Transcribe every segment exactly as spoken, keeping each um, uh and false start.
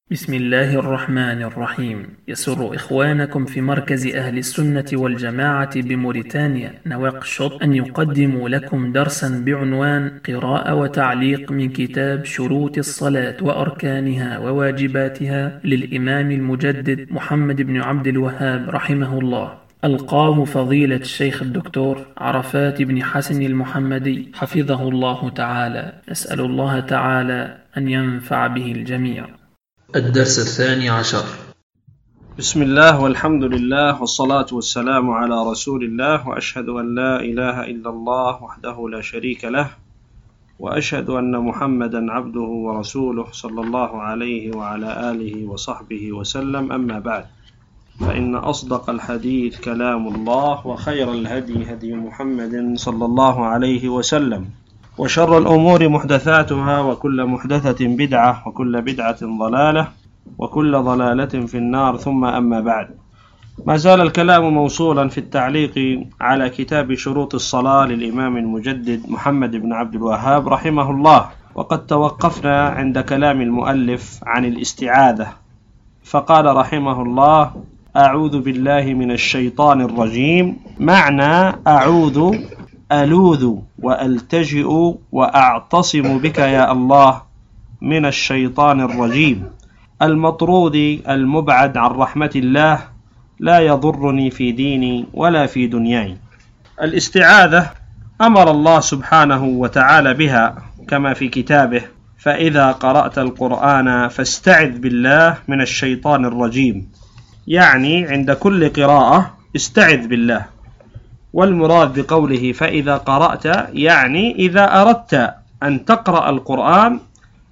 بسم الله الرحمن الرحيم. يسر إخوانكم في مركز أهل السنة والجماعة بموريتانيا نواكشوط أن يقدموا لكم درسا بعنوان قراءة وتعليق من كتاب شروط الصلاة وأركانها وواجباتها للإمام المجدد محمد بن عبد الوهاب رحمه الله. ألقاه فضيلة الشيخ الدكتور عرفات بن حسن المحمدي حفظه الله تعالى. نسأل الله تعالى أن ينفع به الجميع. الدرس الثاني عشر. بسم الله والحمد لله والصلاة والسلام على رسول الله، وأشهد أن لا إله إلا الله وحده لا شريك له، وأشهد أن محمدا عبده ورسوله صلى الله عليه وعلى آله وصحبه وسلم. أما بعد، فإن أصدق الحديث كلام الله، وخير الهدي هدي محمد صلى الله عليه وسلم، وشر الأمور محدثاتها، وكل محدثة بدعة، وكل بدعة ضلالة، وكل ضلالة في النار. ثم أما بعد، ما زال الكلام موصولا في التعليق على كتاب شروط الصلاة للإمام المجدد محمد بن عبد الوهاب رحمه الله، وقد توقفنا عند كلام المؤلف عن الاستعاذة، فقال رحمه الله: أعوذ بالله من الشيطان الرجيم. معنى أعوذ ألوذ وألتجئ وأعتصم بك يا الله من الشيطان الرجيم المطرود المبعد عن رحمة الله، لا يضرني في ديني ولا في دنياي. الاستعاذة أمر الله سبحانه وتعالى بها كما في كتابه: فإذا قرأت القرآن فاستعذ بالله من الشيطان الرجيم، يعني عند كل قراءة استعذ بالله. والمراد بقوله فإذا قرأت يعني إذا أردت أن تقرأ القرآن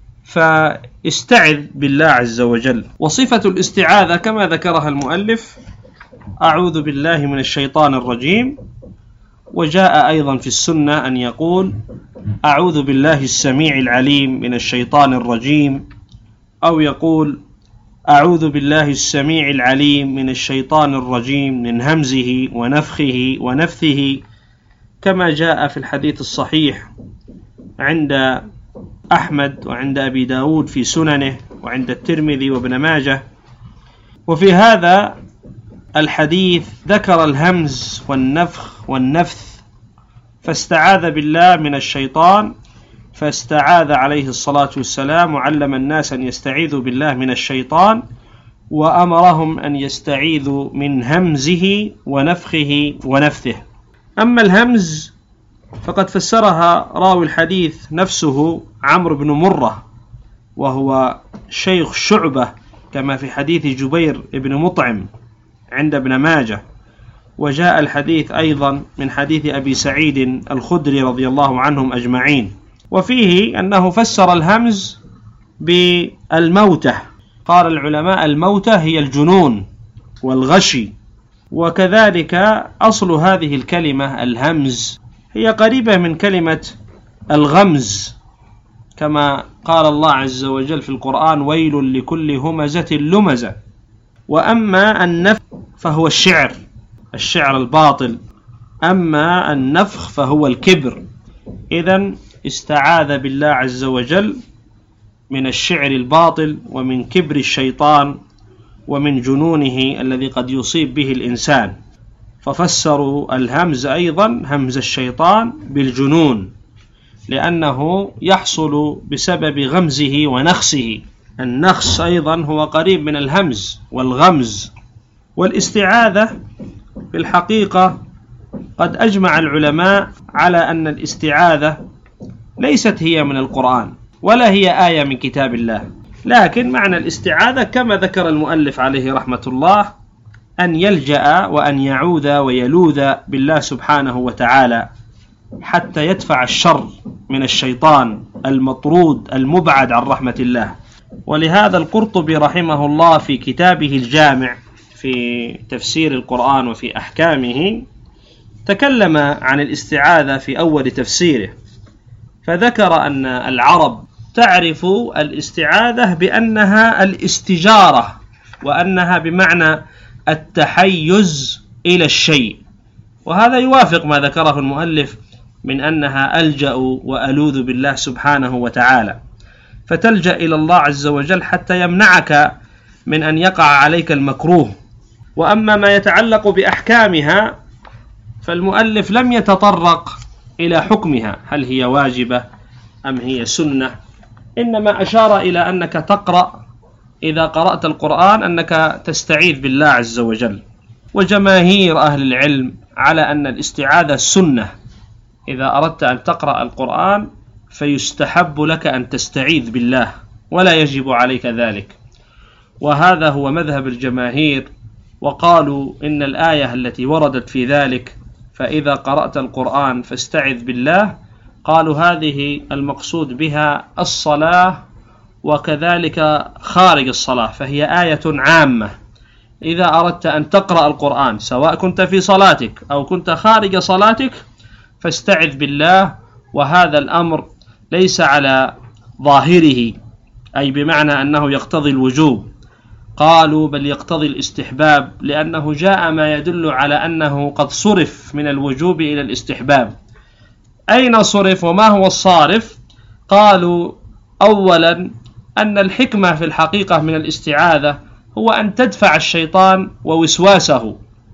فاستعذ بالله عز وجل. وصفة الاستعاذة كما ذكرها المؤلف: أعوذ بالله من الشيطان الرجيم. وجاء أيضا في السنة أن يقول: أعوذ بالله السميع العليم من الشيطان الرجيم، أو يقول: أعوذ بالله السميع العليم من الشيطان الرجيم من همزه ونفخه ونفثه، كما جاء في الحديث الصحيح عند أحمد وعند أبي داود في سننه، وعند الترمذي وابن ماجه. وفي هذا الحديث ذكر الهمز والنفخ والنفث، فاستعاذ بالله من الشيطان، فاستعاذ عليه الصلاة والسلام وعلم الناس أن يستعيذوا بالله من الشيطان، وأمرهم أن يستعيذوا من همزه ونفخه ونفثه. أما الهمز فقد فسرها راوي الحديث نفسه عمرو بن مرة، وهو شيخ شعبة كما في حديث جبير بن مطعم عند ابن ماجه. وجاء الحديث أيضا من حديث أبي سعيد الخدري رضي الله عنهم أجمعين، وفيه أنه فسر الهمز بالموتة. قال العلماء: الموتة هي الجنون والغشي. وكذلك أصل هذه الكلمة الهمز هي قريبة من كلمة الغمز، كما قال الله عز وجل في القرآن: ويل لكل همزة لمزة. وأما النفخ فهو الشعر الشعر الباطل، أما النفخ فهو الكبر. إذن استعاذ بالله عز وجل من الشعر الباطل، ومن كبر الشيطان، ومن جنونه الذي قد يصيب به الإنسان. ففسروا الهمز أيضا همز الشيطان بالجنون، لأنه يحصل بسبب غمزه ونخسه. النخس أيضا هو قريب من الهمز والغمز. والاستعاذة في الحقيقة قد أجمع العلماء على أن الاستعاذة ليست هي من القرآن، ولا هي آية من كتاب الله، لكن معنى الاستعاذة كما ذكر المؤلف عليه رحمة الله: أن يلجأ وأن يعوذ ويلوذ بالله سبحانه وتعالى حتى يدفع الشر من الشيطان المطرود المبعد عن رحمة الله. ولهذا القرطبي رحمه الله في كتابه الجامع في تفسير القرآن وفي أحكامه تكلم عن الاستعاذة في أول تفسيره، فذكر أن العرب تعرف الاستعاذة بأنها الاستجارة، وأنها بمعنى التحيز إلى الشيء. وهذا يوافق ما ذكره المؤلف من أنها ألجأ وألوذ بالله سبحانه وتعالى. فتلجأ إلى الله عز وجل حتى يمنعك من أن يقع عليك المكروه. وأما ما يتعلق بأحكامها فالمؤلف لم يتطرق إلى حكمها، هل هي واجبة أم هي سنة، إنما أشار إلى أنك تقرأ إذا قرأت القرآن أنك تستعيذ بالله عز وجل. وجماهير أهل العلم على أن الاستعاذة سنة، إذا أردت أن تقرأ القرآن فيستحب لك أن تستعيذ بالله ولا يجب عليك ذلك، وهذا هو مذهب الجماهير. وقالوا إن الآية التي وردت في ذلك فإذا قرأت القرآن فاستعذ بالله، قالوا هذه المقصود بها الصلاة وكذلك خارج الصلاة، فهي آية عامة. إذا أردت أن تقرأ القرآن سواء كنت في صلاتك أو كنت خارج صلاتك فاستعذ بالله، وهذا الأمر ليس على ظاهره أي بمعنى أنه يقتضي الوجوب، قالوا بل يقتضي الاستحباب، لأنه جاء ما يدل على أنه قد صرف من الوجوب إلى الاستحباب. أين صرف وما هو الصارف؟ قالوا أولا أن الحكمة في الحقيقة من الاستعاذة هو أن تدفع الشيطان ووسواسه،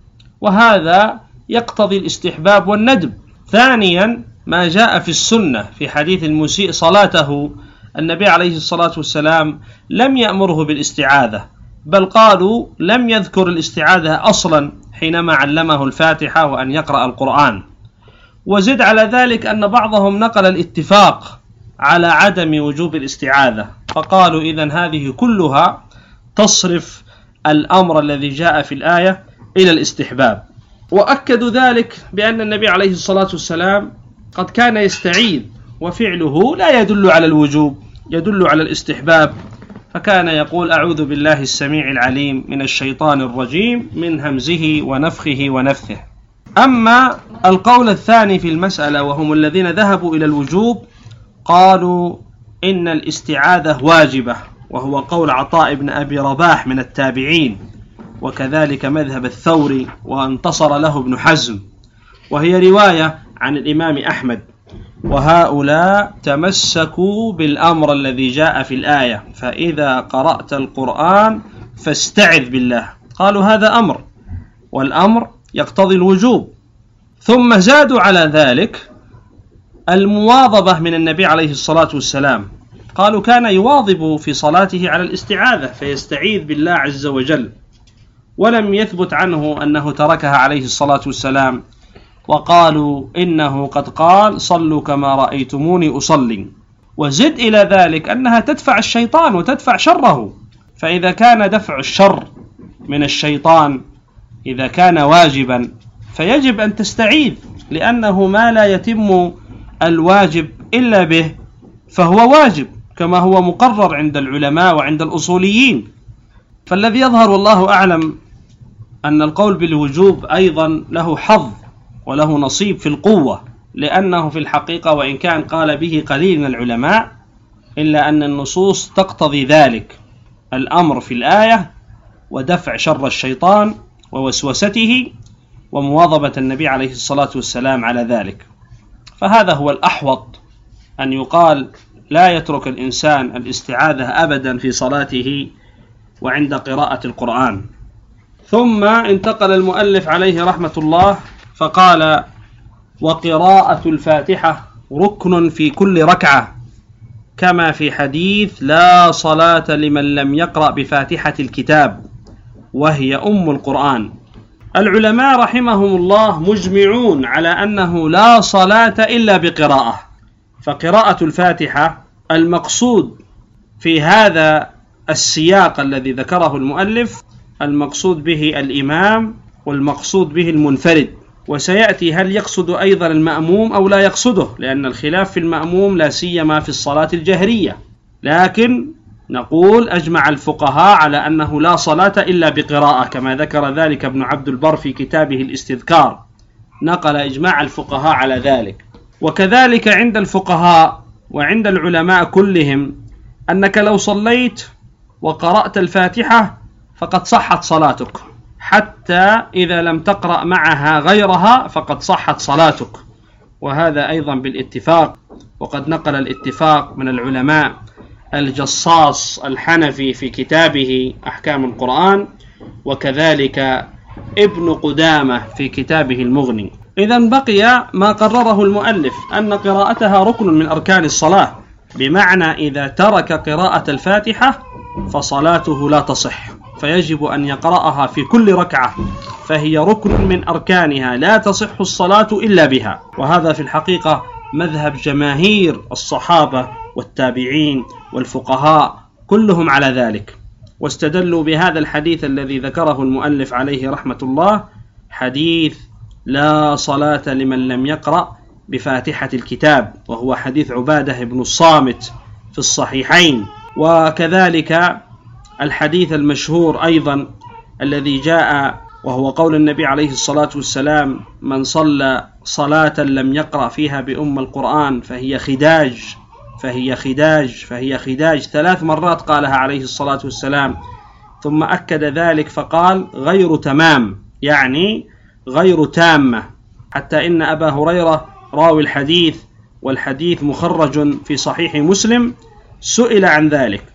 وهذا يقتضي الاستحباب والندب. ثانيا ما جاء في السنة في حديث المسيء صلاته، النبي عليه الصلاة والسلام لم يأمره بالاستعاذة، بل قالوا لم يذكر الاستعاذة أصلا حينما علمه الفاتحة وأن يقرأ القرآن. وزد على ذلك أن بعضهم نقل الاتفاق على عدم وجوب الاستعاذة، فقالوا إذن هذه كلها تصرف الأمر الذي جاء في الآية إلى الاستحباب. وأكدوا ذلك بأن النبي عليه الصلاة والسلام قد كان يستعيذ وفعله لا يدل على الوجوب، يدل على الاستحباب، فكان يقول أعوذ بالله السميع العليم من الشيطان الرجيم من همزه ونفخه ونفثه. أما القول الثاني في المسألة وهم الذين ذهبوا إلى الوجوب، قالوا إن الاستعاذة واجبة، وهو قول عطاء بن أبي رباح من التابعين، وكذلك مذهب الثوري وانتصر له ابن حزم، وهي رواية عن الإمام أحمد. وهؤلاء تمسكوا بالأمر الذي جاء في الآية فإذا قرأت القرآن فاستعذ بالله، قالوا هذا أمر، والأمر يقتضي الوجوب. ثم زادوا على ذلك المواظبة من النبي عليه الصلاة والسلام، قالوا كان يواظب في صلاته على الاستعاذة فيستعيذ بالله عز وجل، ولم يثبت عنه أنه تركها عليه الصلاة والسلام. وقالوا إنه قد قال صلوا كما رأيتموني أصلي. وزد إلى ذلك أنها تدفع الشيطان وتدفع شره، فإذا كان دفع الشر من الشيطان إذا كان واجبا فيجب أن تستعيذ، لأنه ما لا يتم الواجب إلا به فهو واجب، كما هو مقرر عند العلماء وعند الأصوليين. فالذي يظهر والله أعلم أن القول بالوجوب أيضا له حظ وله نصيب في القوة، لأنه في الحقيقة وإن كان قال به قليل من العلماء إلا أن النصوص تقتضي ذلك، الأمر في الآية ودفع شر الشيطان ووسوسته ومواظبة النبي عليه الصلاة والسلام على ذلك. فهذا هو الأحوط، أن يقال لا يترك الإنسان الاستعاذة أبدا في صلاته وعند قراءة القرآن. ثم انتقل المؤلف عليه رحمة الله فقال وقراءة الفاتحة ركن في كل ركعة، كما في حديث لا صلاة لمن لم يقرأ بفاتحة الكتاب وهي أم القرآن. العلماء رحمهم الله مجمعون على أنه لا صلاة إلا بقراءة، فقراءة الفاتحة المقصود في هذا السياق الذي ذكره المؤلف المقصود به الإمام والمقصود به المنفرد، وسيأتي هل يقصد أيضا المأموم أو لا يقصده، لأن الخلاف في المأموم لا سيما في الصلاة الجهرية. لكن نقول أجمع الفقهاء على أنه لا صلاة إلا بقراءة، كما ذكر ذلك ابن عبد البر في كتابه الاستذكار، نقل إجماع الفقهاء على ذلك. وكذلك عند الفقهاء وعند العلماء كلهم أنك لو صليت وقرأت الفاتحة فقد صحت صلاتك، حتى إذا لم تقرأ معها غيرها فقد صحت صلاتك، وهذا أيضا بالاتفاق. وقد نقل الاتفاق من العلماء الجصاص الحنفي في كتابه أحكام القرآن، وكذلك ابن قدامة في كتابه المغني. إذن بقي ما قرره المؤلف أن قراءتها ركن من أركان الصلاة، بمعنى إذا ترك قراءة الفاتحة فصلاته لا تصح، فيجب أن يقرأها في كل ركعة، فهي ركن من أركانها لا تصح الصلاة إلا بها. وهذا في الحقيقة مذهب جماهير الصحابة والتابعين والفقهاء كلهم على ذلك، واستدلوا بهذا الحديث الذي ذكره المؤلف عليه رحمة الله، حديث لا صلاة لمن لم يقرأ بفاتحة الكتاب، وهو حديث عبادة بن الصامت في الصحيحين. وكذلك الحديث المشهور أيضا الذي جاء وهو قول النبي عليه الصلاة والسلام: من صلى صلاة لم يقرأ فيها بأم القرآن فهي خداج فهي خداج فهي خداج ثلاث مرات قالها عليه الصلاة والسلام، ثم أكد ذلك فقال: غير تمام، يعني غير تامة. حتى إن أبا هريرة راوي الحديث، والحديث مخرج في صحيح مسلم، سئل عن ذلك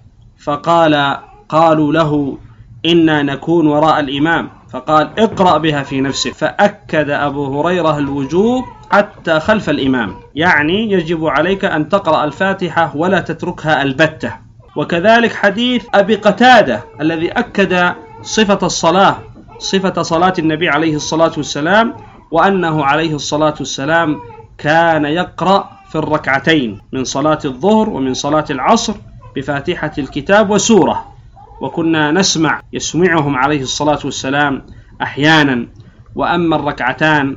فقال: قالوا له: إنا نكون وراء الإمام، فقال: اقرأ بها في نفسك. فأكد أبو هريرة الوجوب حتى خلف الإمام، يعني يجب عليك أن تقرأ الفاتحة ولا تتركها البتة. وكذلك حديث أبي قتادة الذي أكد صفة الصلاة، صفة صلاة النبي عليه الصلاة والسلام، وأنه عليه الصلاة والسلام كان يقرأ في الركعتين من صلاة الظهر ومن صلاة العصر بفاتحة الكتاب وسورة، وكنا نسمع يسمعهم عليه الصلاة والسلام أحيانا. وأما الركعتان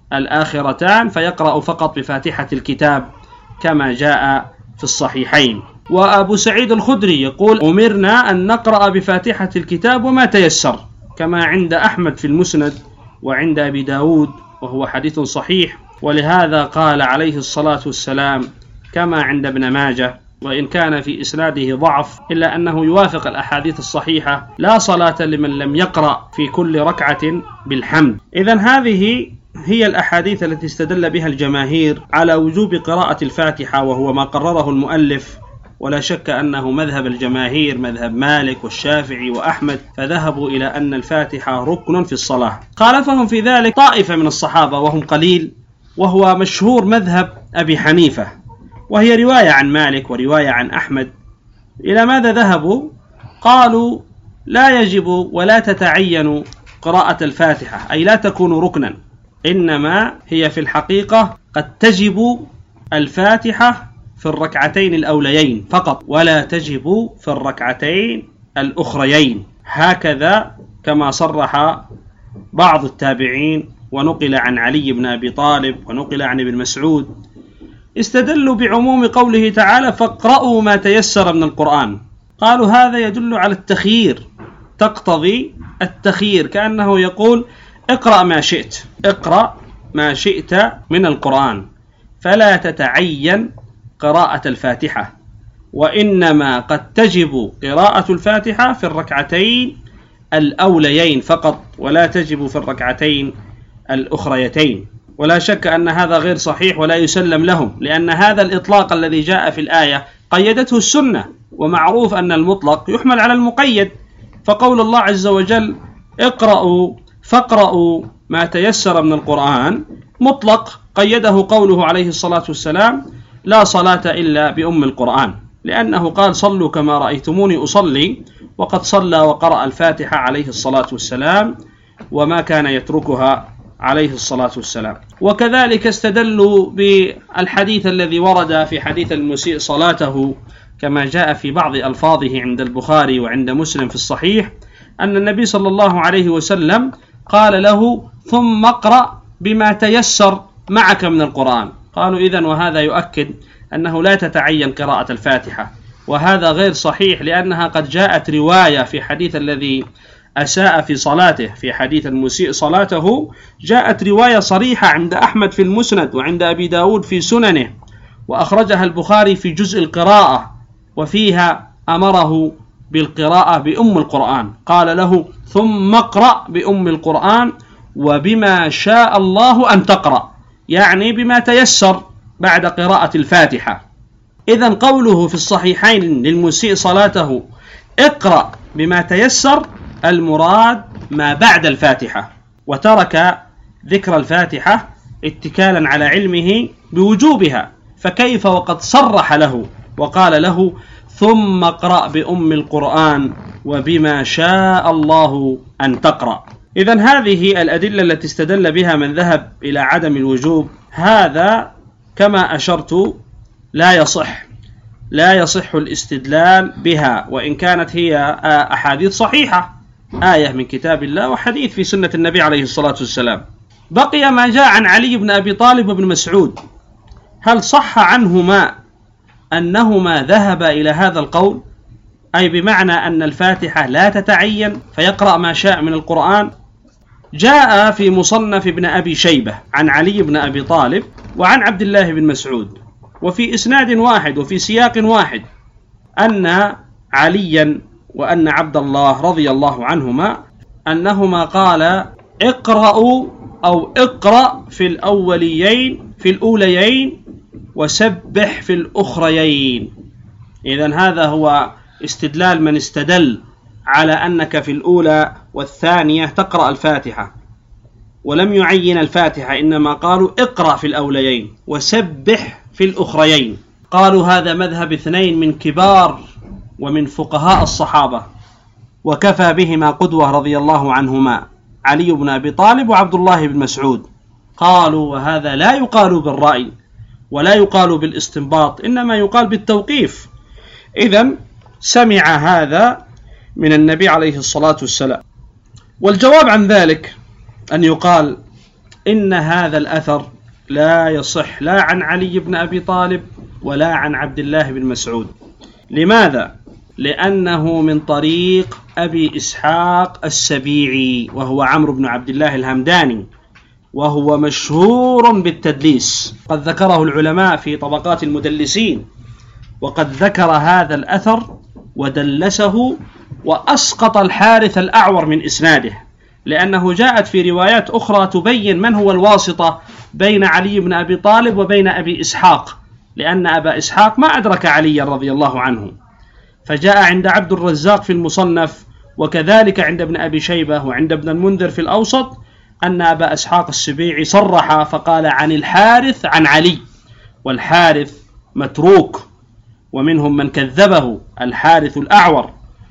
الآخرتان فيقرأ فقط بفاتحة الكتاب كما جاء في الصحيحين. وأبو سعيد الخدري يقول: أمرنا أن نقرأ بفاتحة الكتاب وما تيسر، كما عند أحمد في المسند وعند أبي داود، وهو حديث صحيح. ولهذا قال عليه الصلاة والسلام كما عند ابن ماجه، وإن كان في إسناده ضعف إلا أنه يوافق الأحاديث الصحيحة: لا صلاة لمن لم يقرأ في كل ركعة بالحمد. إذن هذه هي الأحاديث التي استدل بها الجماهير على وجوب قراءة الفاتحة، وهو ما قرره المؤلف. ولا شك أنه مذهب الجماهير مذهب مالك والشافعي وأحمد، فذهبوا إلى أن الفاتحة ركن في الصلاة. خالفهم في ذلك طائفة من الصحابة وهم قليل، وهو مشهور مذهب أبي حنيفة، وهي رواية عن مالك ورواية عن أحمد. إلى ماذا ذهبوا؟ قالوا: لا يجب ولا تتعين قراءة الفاتحة، أي لا تكون ركنا، إنما هي في الحقيقة قد تجب الفاتحة في الركعتين الأوليين فقط، ولا تجب في الركعتين الأخريين، هكذا كما صرح بعض التابعين، ونقل عن علي بن أبي طالب ونقل عن ابن مسعود. استدلوا بعموم قوله تعالى: فاقرأوا ما تيسر من القرآن. قالوا هذا يدل على التخيير، تقتضي التخيير، كأنه يقول: اقرأ ما شئت، اقرأ ما شئت من القرآن، فلا تتعين قراءة الفاتحة، وإنما قد تجب قراءة الفاتحة في الركعتين الأوليين فقط، ولا تجب في الركعتين الأخريتين. ولا شك أن هذا غير صحيح ولا يسلم لهم، لأن هذا الإطلاق الذي جاء في الآية قيدته السنة، ومعروف أن المطلق يحمل على المقيد. فقول الله عز وجل: اقرأوا فاقرأوا ما تيسر من القرآن مطلق، قيده قوله عليه الصلاة والسلام: لا صلاة إلا بأم القرآن، لأنه قال: صلوا كما رأيتموني أصلي، وقد صلى وقرأ الفاتحة عليه الصلاة والسلام، وما كان يتركها عليه الصلاة والسلام. وكذلك استدلوا بالحديث الذي ورد في حديث المسيء صلاته، كما جاء في بعض ألفاظه عند البخاري وعند مسلم في الصحيح، أن النبي صلى الله عليه وسلم قال له: ثم اقرأ بما تيسر معك من القرآن. قالوا: إذن وهذا يؤكد أنه لا تتعين قراءة الفاتحة، وهذا غير صحيح، لأنها قد جاءت رواية في حديث الذي أساء في صلاته، في حديث المسيء صلاته، جاءت رواية صريحة عند أحمد في المسند وعند أبي داود في سننه، وأخرجها البخاري في جزء القراءة، وفيها أمره بالقراءة بأم القرآن، قال له: ثم اقرأ بأم القرآن وبما شاء الله أن تقرأ، يعني بما تيسر بعد قراءة الفاتحة. إذن قوله في الصحيحين للمسيء صلاته اقرأ بما تيسر، المراد ما بعد الفاتحة، وترك ذكر الفاتحة اتكالا على علمه بوجوبها، فكيف وقد صرح له وقال له ثم اقرأ بأم القرآن وبما شاء الله أن تقرأ. إذن هذه الأدلة التي استدل بها من ذهب إلى عدم الوجوب، هذا كما أشرت لا يصح لا يصح الاستدلال بها، وإن كانت هي أحاديث صحيحة، آية من كتاب الله وحديث في سنة النبي عليه الصلاة والسلام. بقي ما جاء عن علي بن أبي طالب وابن مسعود، هل صح عنهما أنهما ذهب إلى هذا القول، أي بمعنى أن الفاتحة لا تتعين فيقرأ ما شاء من القرآن؟ جاء في مصنف ابن أبي شيبة عن علي بن أبي طالب وعن عبد الله بن مسعود، وفي إسناد واحد وفي سياق واحد، أن عليا وأن عبد الله رضي الله عنهما أنهما قال اقرأوا أو اقرأ في الأوليين في الأوليين وسبح في الأخريين. إذن هذا هو استدلال من استدل على أنك في الأولى والثانية تقرأ الفاتحة، ولم يعين الفاتحة، إنما قالوا اقرأ في الأوليين وسبح في الأخريين. قالوا هذا مذهب اثنين من كبار ومن فقهاء الصحابة، وكفى بهما قدوة رضي الله عنهما، علي بن أبي طالب وعبد الله بن مسعود. قالوا وهذا لا يقال بالرأي ولا يقال بالاستنباط، إنما يقال بالتوقيف. إذن سمع هذا من النبي عليه الصلاة والسلام. والجواب عن ذلك أن يقال إن هذا الأثر لا يصح لا عن علي بن أبي طالب ولا عن عبد الله بن مسعود. لماذا؟ لأنه من طريق أبي إسحاق السبيعي، وهو عمرو بن عبد الله الهمداني، وهو مشهور بالتدليس، قد ذكره العلماء في طبقات المدلسين، وقد ذكر هذا الأثر ودلسه وأسقط الحارث الأعور من إسناده، لأنه جاءت في روايات أخرى تبين من هو الواسطة بين علي بن أبي طالب وبين أبي إسحاق، لأن أبا إسحاق ما أدرك علي رضي الله عنه. فجاء عند عبد الرزاق في المصنف، وكذلك عند ابن أبي شيبة وعند ابن المنذر في الأوسط، أن أبا إسحاق السبيعي صرح فقال عن الحارث عن علي، والحارث متروك، ومنهم من كذبه الحارث الأعور.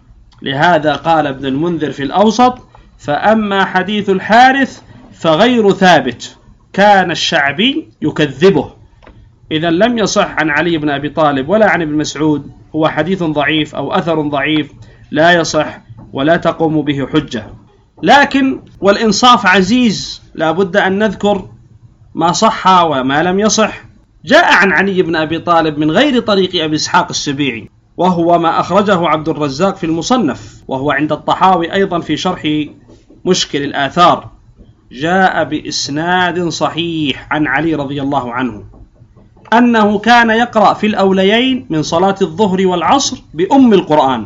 لهذا قال ابن المنذر في الأوسط فأما حديث الحارث فغير ثابت، كان الشعبي يكذبه. إذا لم يصح عن علي بن أبي طالب ولا عن ابن مسعود، هو حديث ضعيف أو أثر ضعيف لا يصح ولا تقوم به حجة. لكن والإنصاف عزيز، لا بد أن نذكر ما صح وما لم يصح. جاء عن علي بن أبي طالب من غير طريق أبي إسحاق السبيعي، وهو ما أخرجه عبد الرزاق في المصنف، وهو عند الطحاوي أيضا في شرح مشكل الآثار، جاء بإسناد صحيح عن علي رضي الله عنه أنه كان يقرأ في الأوليين من صلاة الظهر والعصر بأم القرآن،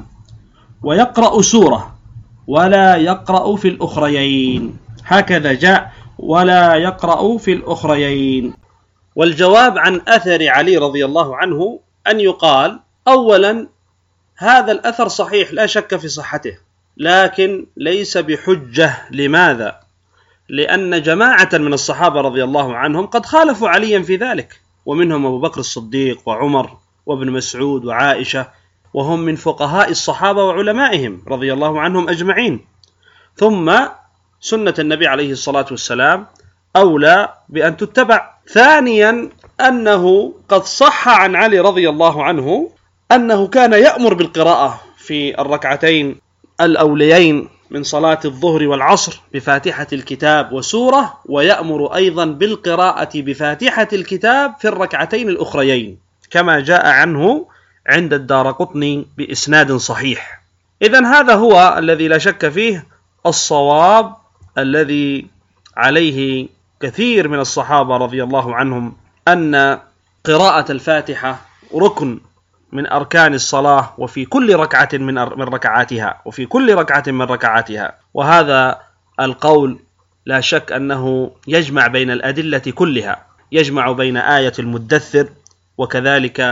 ويقرأ سورة، ولا يقرأ في الأخريين. هكذا جاء ولا يقرأ في الأخريين. والجواب عن أثر علي رضي الله عنه أن يقال أولا هذا الأثر صحيح لا شك في صحته، لكن ليس بحجة. لماذا؟ لأن جماعة من الصحابة رضي الله عنهم قد خالفوا عليا في ذلك، ومنهم أبو بكر الصديق وعمر وابن مسعود وعائشة، وهم من فقهاء الصحابة وعلمائهم رضي الله عنهم أجمعين. ثم سنة النبي عليه الصلاة والسلام أولى بأن تتبع. ثانيا أنه قد صح عن علي رضي الله عنه أنه كان يأمر بالقراءة في الركعتين الأوليين من صلاة الظهر والعصر بفاتحة الكتاب وسورة، ويأمر أيضا بالقراءة بفاتحة الكتاب في الركعتين الأخريين، كما جاء عنه عند الدارقطني بإسناد صحيح. إذن هذا هو الذي لا شك فيه الصواب الذي عليه كثير من الصحابة رضي الله عنهم، أن قراءة الفاتحة ركن من أركان الصلاة، وفي كل ركعة من من ركعاتها وفي كل ركعة من ركعاتها. وهذا القول لا شك أنه يجمع بين الأدلة كلها، يجمع بين آية المدثر وكذلك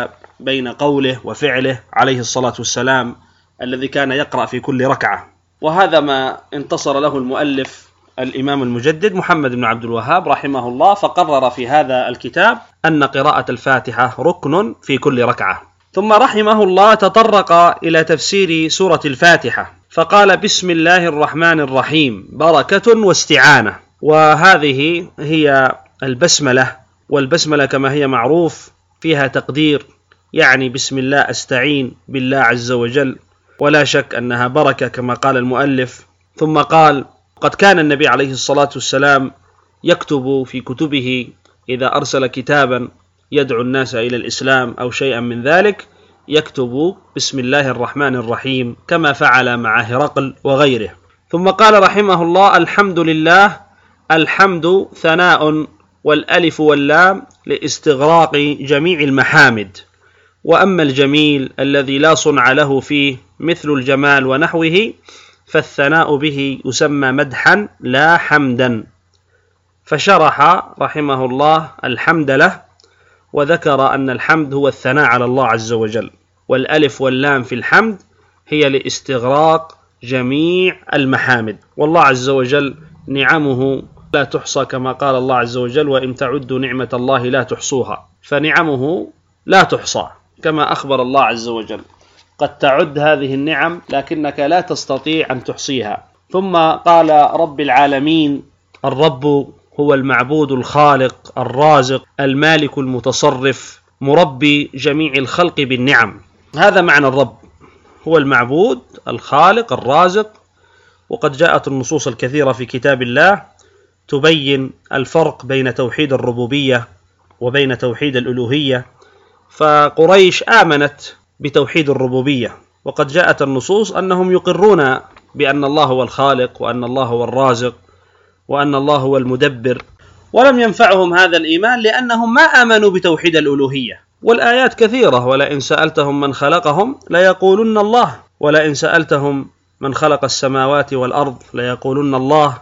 بين قوله وفعله عليه الصلاة والسلام الذي كان يقرأ في كل ركعة. وهذا ما انتصر له المؤلف الإمام المجدد محمد بن عبد الوهاب رحمه الله، فقرر في هذا الكتاب أن قراءة الفاتحة ركن في كل ركعة. ثم رحمه الله تطرق إلى تفسير سورة الفاتحة فقال: بسم الله الرحمن الرحيم بركة واستعانة. وهذه هي البسملة، والبسملة كما هي معروف فيها تقدير، يعني بسم الله أستعين بالله عز وجل، ولا شك أنها بركة كما قال المؤلف. ثم قال: قد كان النبي عليه الصلاة والسلام يكتب في كتبه إذا أرسل كتابا يدعو الناس إلى الإسلام أو شيئا من ذلك يكتب بسم الله الرحمن الرحيم كما فعل مع هرقل وغيره. ثم قال رحمه الله: الحمد لله. الحمد ثناء، والألف واللام لاستغراق جميع المحامد. وأما الجميل الذي لا صنع له فيه مثل الجمال ونحوه فالثناء به يسمى مدحا لا حمدا. فشرح رحمه الله الحمد له، وذكر أن الحمد هو الثناء على الله عز وجل، والألف واللام في الحمد هي لاستغراق جميع المحامد. والله عز وجل نعمه لا تحصى كما قال الله عز وجل: وإن تعدوا نعمة الله لا تحصوها. فنعمه لا تحصى كما أخبر الله عز وجل، قد تعد هذه النعم لكنك لا تستطيع أن تحصيها. ثم قال: رب العالمين. الرب هو المعبود الخالق الرازق المالك المتصرف مربي جميع الخلق بالنعم. هذا معنى الرب، هو المعبود الخالق الرازق. وقد جاءت النصوص الكثيرة في كتاب الله تبين الفرق بين توحيد الربوبية وبين توحيد الألوهية. فقريش آمنت بتوحيد الربوبية، وقد جاءت النصوص أنهم يقرون بأن الله هو الخالق وأن الله هو الرازق وأن الله هو المدبر، ولم ينفعهم هذا الإيمان لأنهم ما آمنوا بتوحيد الألوهية. والآيات كثيرة: ولئن سألتهم من خلقهم ليقولن الله، ولئن سألتهم من خلق السماوات والأرض ليقولن الله.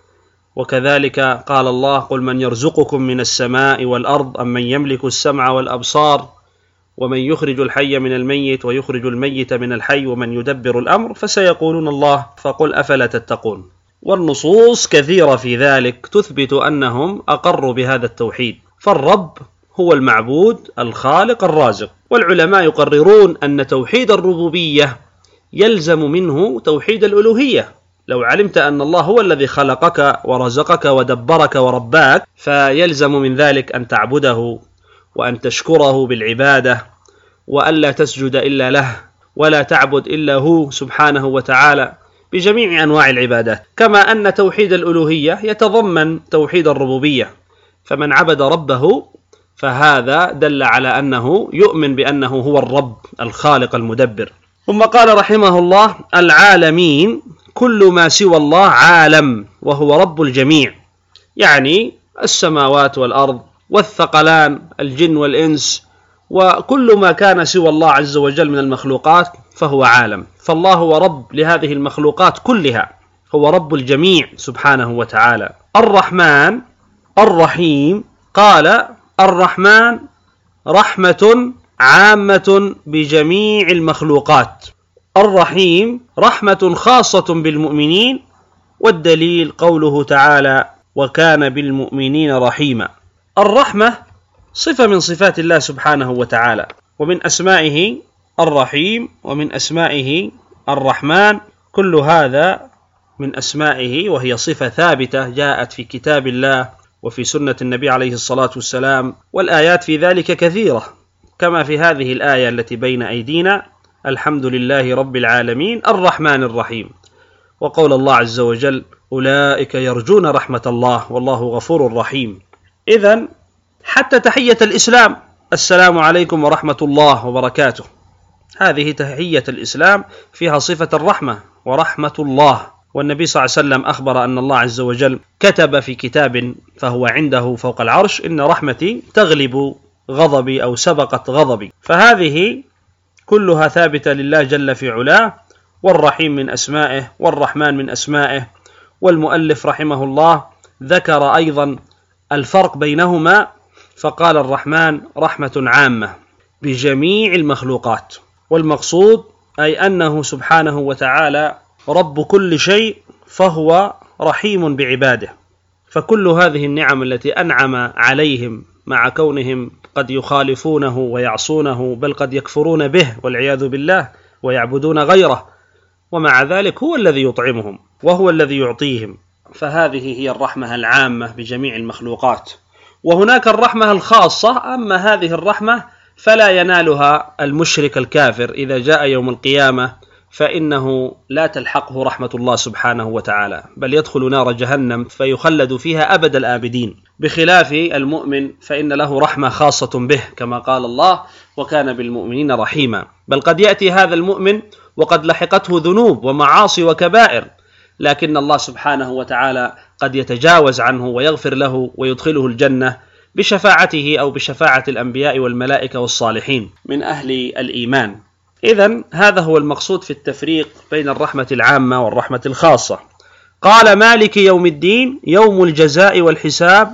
وكذلك قال الله: قل من يرزقكم من السماء والأرض أم من يملك السمع والأبصار ومن يخرج الحي من الميت ويخرج الميت من الحي ومن يدبر الأمر فسيقولون الله فقل أفلا تتقون. والنصوص كثيرة في ذلك تثبت أنهم أقروا بهذا التوحيد. فالرب هو المعبود الخالق الرازق. والعلماء يقررون أن توحيد الربوبية يلزم منه توحيد الألوهية. لو علمت أن الله هو الذي خلقك ورزقك ودبرك ورباك فيلزم من ذلك أن تعبده وأن تشكره بالعبادة، وألا تسجد إلا له، ولا تعبد إلا هو سبحانه وتعالى بجميع أنواع العبادات. كما أن توحيد الألوهية يتضمن توحيد الربوبية، فمن عبد ربه فهذا دل على أنه يؤمن بأنه هو الرب الخالق المدبر. ثم قال رحمه الله: العالمين كل ما سوى الله عالم وهو رب الجميع، يعني السماوات والأرض والثقلان الجن والإنس وكل ما كان سوى الله عز وجل من المخلوقات فهو عالم. فالله هو رب لهذه المخلوقات كلها، هو رب الجميع سبحانه وتعالى. الرحمن الرحيم، قال: الرحمن رحمة عامة بجميع المخلوقات، الرحيم رحمة خاصة بالمؤمنين، والدليل قوله تعالى: وكان بالمؤمنين رحيما. الرحمة صفة من صفات الله سبحانه وتعالى، ومن أسمائه الرحيم ومن أسمائه الرحمن، كل هذا من أسمائه، وهي صفة ثابتة جاءت في كتاب الله وفي سنة النبي عليه الصلاة والسلام، والآيات في ذلك كثيرة، كما في هذه الآية التي بين أيدينا: الحمد لله رب العالمين الرحمن الرحيم. وقول الله عز وجل: أولئك يرجون رحمة الله والله غفور رحيم. إذن حتى تحية الإسلام: السلام عليكم ورحمة الله وبركاته، هذه تحية الإسلام فيها صفة الرحمة ورحمة الله. والنبي صلى الله عليه وسلم أخبر أن الله عز وجل كتب في كتاب فهو عنده فوق العرش: إن رحمتي تغلب غضبي أو سبقت غضبي. فهذه كلها ثابتة لله جل في علاه. والرحيم من أسمائه والرحمن من أسمائه. والمؤلف رحمه الله ذكر أيضا الفرق بينهما، فقال: الرحمن رحمة عامة بجميع المخلوقات. والمقصود أي أنه سبحانه وتعالى رب كل شيء، فهو رحيم بعباده. فكل هذه النعم التي أنعم عليهم مع كونهم قد يخالفونه ويعصونه، بل قد يكفرون به والعياذ بالله ويعبدون غيره، ومع ذلك هو الذي يطعمهم وهو الذي يعطيهم. فهذه هي الرحمة العامة بجميع المخلوقات. وهناك الرحمة الخاصة، أما هذه الرحمة فلا ينالها المشرك الكافر إذا جاء يوم القيامة، فإنه لا تلحقه رحمة الله سبحانه وتعالى، بل يدخل نار جهنم فيخلد فيها أبد الآبدين، بخلاف المؤمن فإن له رحمة خاصة به، كما قال الله: وكان بالمؤمنين رحيما. بل قد يأتي هذا المؤمن وقد لحقته ذنوب ومعاصي وكبائر، لكن الله سبحانه وتعالى قد يتجاوز عنه ويغفر له ويدخله الجنة بشفاعته أو بشفاعة الأنبياء والملائكة والصالحين من أهل الإيمان. إذن هذا هو المقصود في التفريق بين الرحمة العامة والرحمة الخاصة. قال: مالك يوم الدين، يوم الجزاء والحساب،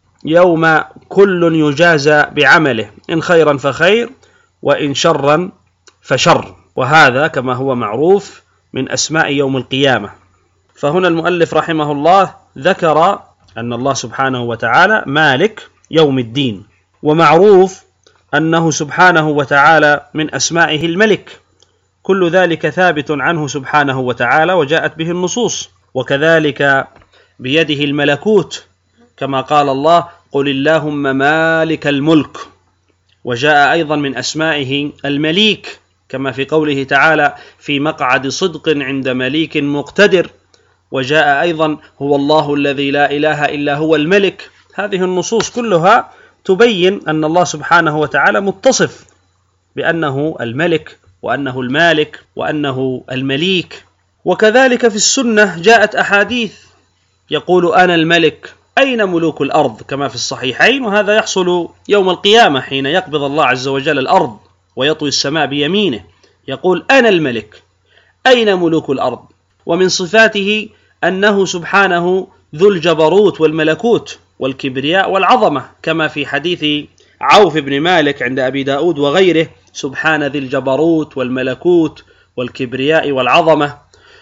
يوم كل يجازى بعمله، إن خيرا فخير وإن شرا فشر. وهذا كما هو معروف من أسماء يوم القيامة. فهنا المؤلف رحمه الله ذكر أن الله سبحانه وتعالى مالك يوم الدين، ومعروف أنه سبحانه وتعالى من أسمائه الملك، كل ذلك ثابت عنه سبحانه وتعالى وجاءت به النصوص. وكذلك بيده الملكوت، كما قال الله: قل اللهم مالك الملك. وجاء أيضا من أسمائه المليك، كما في قوله تعالى: في مقعد صدق عند مليك مقتدر. وجاء أيضا: هو الله الذي لا إله إلا هو الملك. هذه النصوص كلها تبين أن الله سبحانه وتعالى متصف بأنه الملك وأنه المالك وأنه المليك. وكذلك في السنة جاءت أحاديث يقول: أنا الملك، أين ملوك الأرض؟ كما في الصحيحين. وهذا يحصل يوم القيامة حين يقبض الله عز وجل الأرض ويطوي السماء بيمينه، يقول: أنا الملك، أين ملوك الأرض؟ ومن صفاته أنه سبحانه ذو الجبروت والملكوت والكبرياء والعظمة، كما في حديث عوف بن مالك عند أبي داود وغيره: سبحان ذي الجبروت والملكوت والكبرياء والعظمة.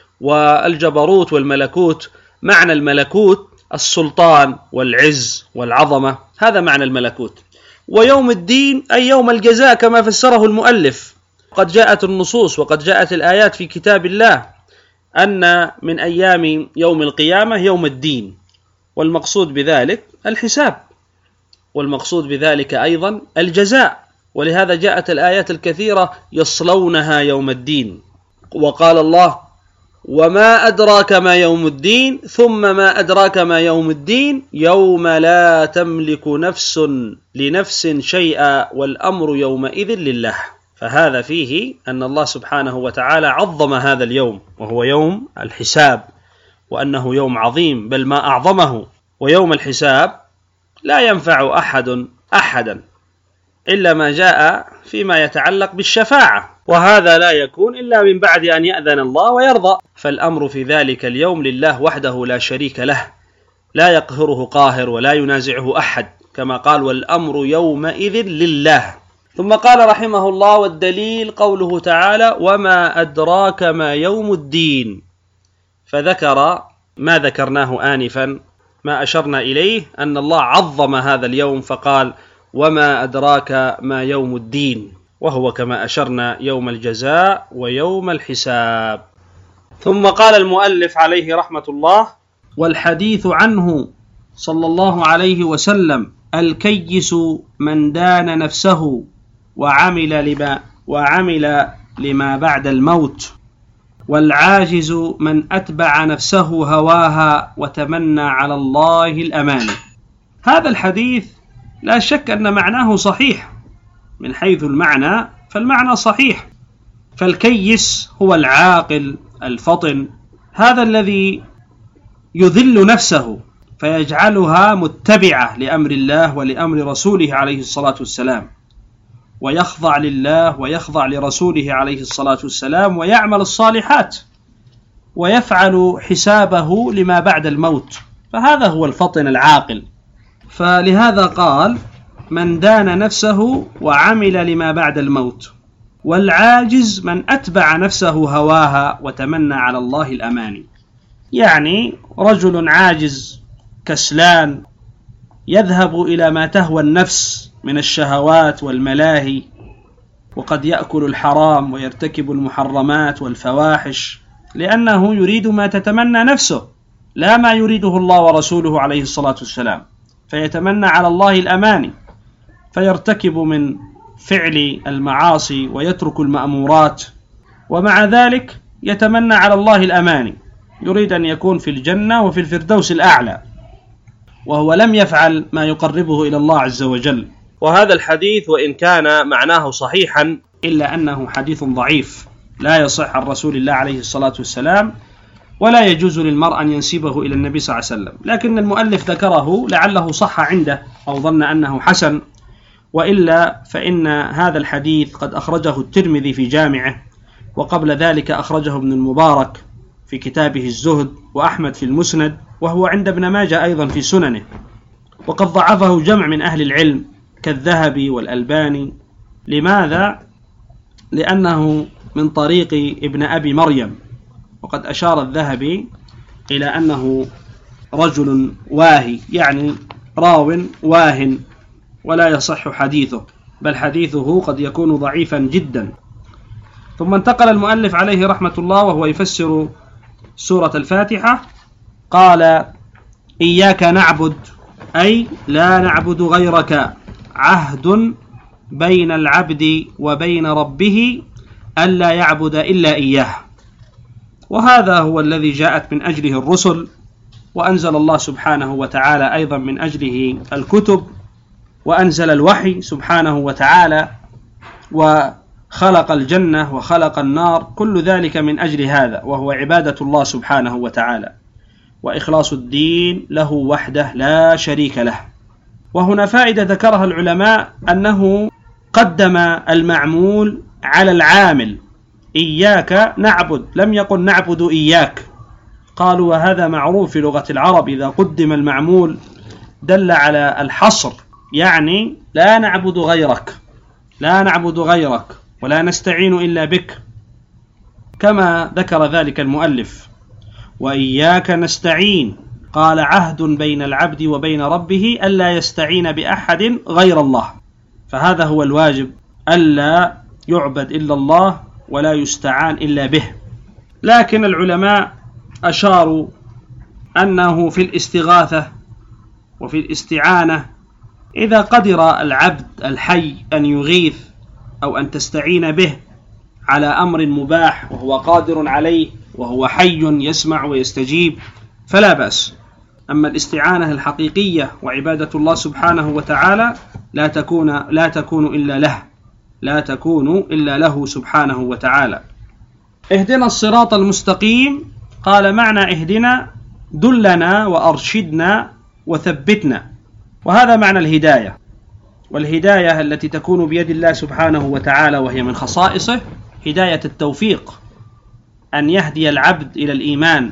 والجبروت والملكوت، معنى الملكوت السلطان والعز والعظمة، هذا معنى الملكوت. ويوم الدين أي يوم الجزاء كما فسره المؤلف. قد جاءت النصوص وقد جاءت الآيات في كتاب الله أن من أيام يوم القيامة يوم الدين، والمقصود بذلك الحساب، والمقصود بذلك أيضا الجزاء. ولهذا جاءت الآيات الكثيرة: يصلونها يوم الدين. وقال الله: وما أدراك ما يوم الدين، ثم ما أدراك ما يوم الدين، يوم لا تملك نفس لنفس شيئا والأمر يومئذ لله. فهذا فيه أن الله سبحانه وتعالى عظم هذا اليوم، وهو يوم الحساب، وأنه يوم عظيم، بل ما أعظمه. ويوم الحساب لا ينفع أحد أحدا إلا ما جاء فيما يتعلق بالشفاعة، وهذا لا يكون إلا من بعد أن يأذن الله ويرضى. فالأمر في ذلك اليوم لله وحده لا شريك له، لا يقهره قاهر ولا ينازعه أحد، كما قال: والأمر يومئذ لله. ثم قال رحمه الله: والدليل قوله تعالى: وما أدراك ما يوم الدين. فذكر ما ذكرناه آنفا، ما أشرنا إليه أن الله عظم هذا اليوم، فقال: وما أدراك ما يوم الدين، وهو كما أشرنا يوم الجزاء ويوم الحساب. ثم قال المؤلف عليه رحمة الله: والحديث عنه صلى الله عليه وسلم: الكيس من دان نفسه وعمل لما, وعمل لما بعد الموت، والعاجز من أتبع نفسه هواها وتمنى على الله الأماني. هذا الحديث لا شك أن معناه صحيح، من حيث المعنى فالمعنى صحيح. فالكيس هو العاقل الفطن، هذا الذي يذل نفسه فيجعلها متبعة لأمر الله ولأمر رسوله عليه الصلاة والسلام، ويخضع لله ويخضع لرسوله عليه الصلاة والسلام، ويعمل الصالحات ويفعل حسابه لما بعد الموت. فهذا هو الفطن العاقل. فلهذا قال: من دان نفسه وعمل لما بعد الموت، والعاجز من أتبع نفسه هواها وتمنى على الله الأماني. يعني رجل عاجز كسلان يذهب إلى ما تهوى النفس من الشهوات والملاهي، وقد يأكل الحرام ويرتكب المحرمات والفواحش لأنه يريد ما تتمنى نفسه لا ما يريده الله ورسوله عليه الصلاة والسلام، فيتمنى على الله الأماني فيرتكب من فعل المعاصي ويترك المأمورات، ومع ذلك يتمنى على الله الأماني، يريد أن يكون في الجنة وفي الفردوس الأعلى، وهو لم يفعل ما يقربه إلى الله عز وجل. وهذا الحديث وإن كان معناه صحيحا إلا أنه حديث ضعيف لا يصح عن رسول الله عليه الصلاة والسلام، ولا يجوز للمرء أن ينسبه إلى النبي صلى الله عليه وسلم، لكن المؤلف ذكره لعله صح عنده أو ظن أنه حسن، وإلا فإن هذا الحديث قد أخرجه الترمذي في جامعه، وقبل ذلك أخرجه ابن المبارك في كتابه الزهد، وأحمد في المسند، وهو عند ابن ماجه أيضا في سننه، وقد ضعفه جمع من أهل العلم كالذهبي والألباني. لماذا؟ لأنه من طريق ابن أبي مريم، وقد أشار الذهبي إلى أنه رجل واهي، يعني راو واهن ولا يصح حديثه، بل حديثه قد يكون ضعيفا جدا. ثم انتقل المؤلف عليه رحمة الله وهو يفسر سورة الفاتحة، قال: إياك نعبد أي لا نعبد غيرك، عهد بين العبد وبين ربه ألا يعبد إلا إياه. وهذا هو الذي جاءت من أجله الرسل، وأنزل الله سبحانه وتعالى أيضا من أجله الكتب، وأنزل الوحي سبحانه وتعالى، وخلق الجنة وخلق النار، كل ذلك من أجل هذا، وهو عبادة الله سبحانه وتعالى وإخلاص الدين له وحده لا شريك له. وهنا فائدة ذكرها العلماء، أنه قدم المعمول على العامل، إياك نعبد، لم يقل نعبد إياك. قالوا وهذا معروف في لغة العرب، إذا قدم المعمول دل على الحصر، يعني لا نعبد غيرك، لا نعبد غيرك ولا نستعين إلا بك، كما ذكر ذلك المؤلف: وإياك نستعين. قال: عهد بين العبد وبين ربه ألا يستعين بأحد غير الله، فهذا هو الواجب، ألا يعبد إلا الله ولا يستعان إلا به. لكن العلماء أشاروا أنه في الاستغاثة وفي الاستعانة إذا قدر العبد الحي أن يغيث أو أن تستعين به على أمر مباح وهو قادر عليه وهو حي يسمع ويستجيب فلا بأس. أما الاستعانة الحقيقية وعبادة الله سبحانه وتعالى لا تكون لا تكون إلا له لا تكون إلا له سبحانه وتعالى. اهدنا الصراط المستقيم، قال معنى اهدنا دلنا وأرشدنا وثبتنا، وهذا معنى الهداية. والهداية التي تكون بيد الله سبحانه وتعالى وهي من خصائصه هداية التوفيق، أن يهدي العبد إلى الإيمان.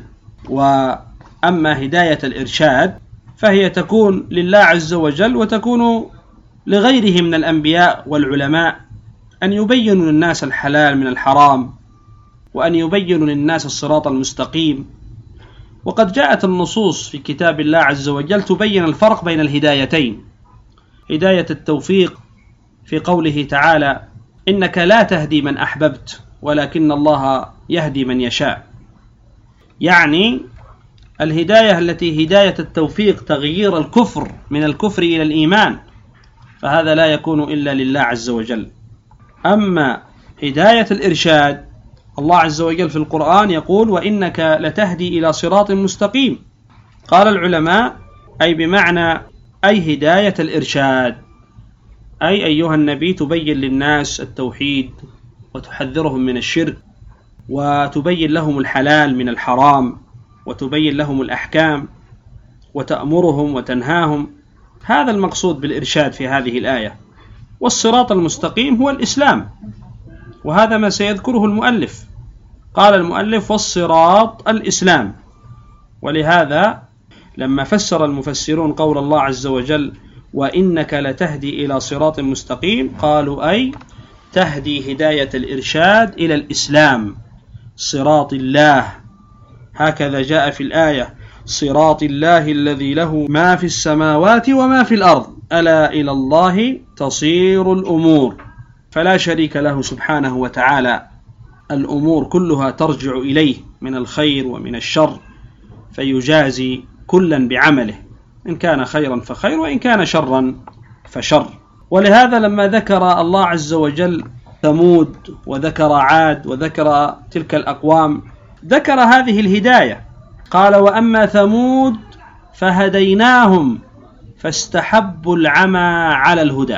وأما هداية الإرشاد فهي تكون لله عز وجل وتكون لغيره من الأنبياء والعلماء، أن يبينوا للناس الحلال من الحرام، وأن يبينوا للناس الصراط المستقيم. وقد جاءت النصوص في كتاب الله عز وجل تبين الفرق بين الهدايتين: هداية التوفيق في قوله تعالى: إنك لا تهدي من أحببت ولكن الله يهدي من يشاء، يعني الهداية التي هداية التوفيق تغيير الكفر من الكفر إلى الإيمان، فهذا لا يكون إلا لله عز وجل. أما هداية الإرشاد الله عز وجل في القرآن يقول: وإنك لتهدي إلى صراط مستقيم. قال العلماء أي بمعنى أي هداية الإرشاد، أي أيها النبي تبين للناس التوحيد وتحذرهم من الشرك وتبين لهم الحلال من الحرام وتبين لهم الأحكام وتأمرهم وتنهاهم، هذا المقصود بالإرشاد في هذه الآية. والصراط المستقيم هو الإسلام، وهذا ما سيذكره المؤلف. قال المؤلف: والصراط الإسلام. ولهذا لما فسر المفسرون قول الله عز وجل: وإنك لتهدي إلى صراط مستقيم، قالوا أي تهدي هداية الإرشاد إلى الإسلام، صراط الله، هكذا جاء في الآية: صراط الله الذي له ما في السماوات وما في الأرض ألا إلى الله تصير الأمور. فلا شريك له سبحانه وتعالى، الأمور كلها ترجع إليه من الخير ومن الشر، فيجازي كلا بعمله، إن كان خيرا فخير وإن كان شرا فشر. ولهذا لما ذكر الله عز وجل ثمود وذكر عاد وذكر تلك الأقوام ذكر هذه الهداية، قال: وأما ثمود فهديناهم فاستحبوا العمى على الهدى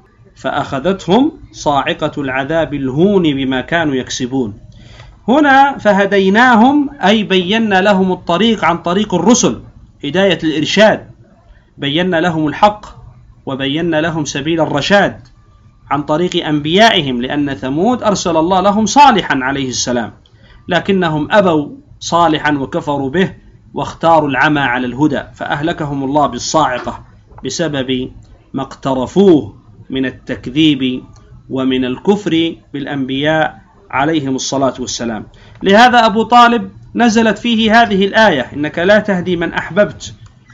فأخذتهم صاعقة العذاب الهون بما كانوا يكسبون. هنا فهديناهم أي بينا لهم الطريق عن طريق الرسل، هداية الإرشاد، بينا لهم الحق وبينا لهم سبيل الرشاد عن طريق أنبيائهم، لأن ثمود أرسل الله لهم صالحا عليه السلام، لكنهم أبوا صالحا وكفروا به واختاروا العمى على الهدى، فأهلكهم الله بالصاعقة بسبب ما اقترفوه من التكذيب ومن الكفر بالأنبياء عليهم الصلاة والسلام. لهذا أبو طالب نزلت فيه هذه الآية: إنك لا تهدي من أحببت،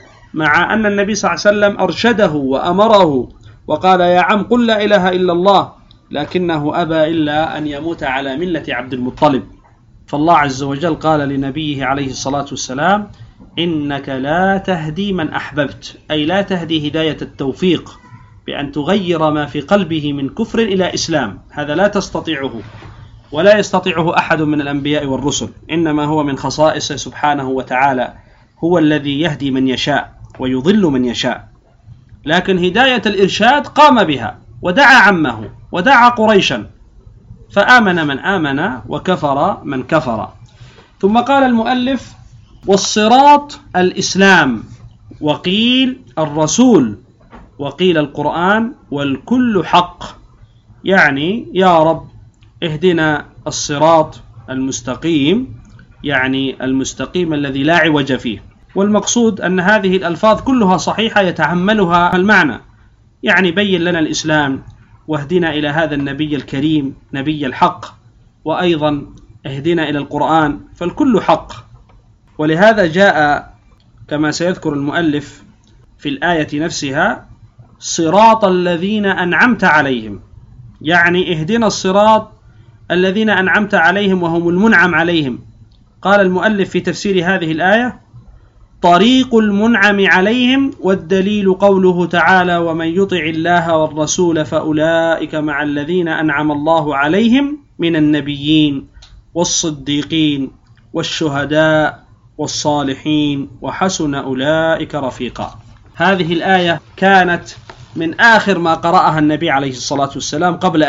مع أن النبي صلى الله عليه وسلم أرشده وأمره وقال: يا عم قل لا إله إلا الله، لكنه أبى إلا أن يموت على ملة عبد المطلب. فالله عز وجل قال لنبيه عليه الصلاة والسلام: إنك لا تهدي من أحببت، أي لا تهدي هداية التوفيق بأن تغير ما في قلبه من كفر إلى إسلام، هذا لا تستطيعه ولا يستطيعه أحد من الأنبياء والرسل، إنما هو من خصائصه سبحانه وتعالى، هو الذي يهدي من يشاء ويضل من يشاء. لكن هداية الإرشاد قام بها ودعا عمه ودعا قريشا، فآمن من آمن وكفر من كفر. ثم قال المؤلف: والصراط الإسلام، وقيل الرسول، وقيل القرآن، والكل حق، يعني يا رب اهدنا الصراط المستقيم، يعني المستقيم الذي لا عوج فيه. والمقصود أن هذه الألفاظ كلها صحيحة يتحملها المعنى، يعني بين لنا الإسلام، واهدنا إلى هذا النبي الكريم نبي الحق، وأيضا اهدنا إلى القرآن، فالكل حق. ولهذا جاء كما سيذكر المؤلف في الآية نفسها: صراط الذين أنعمت عليهم، يعني اهدنا الصراط الذين أنعمت عليهم وهم المنعم عليهم. قال المؤلف في تفسير هذه الآية: طريق المنعم عليهم، والدليل قوله تعالى: ومن يطع الله والرسول فأولئك مع الذين أنعم الله عليهم من النبيين والصديقين والشهداء والصالحين وحسن أولئك رفيقا. هذه الآية كانت من آخر ما قرأها النبي عليه الصلاة والسلام قبل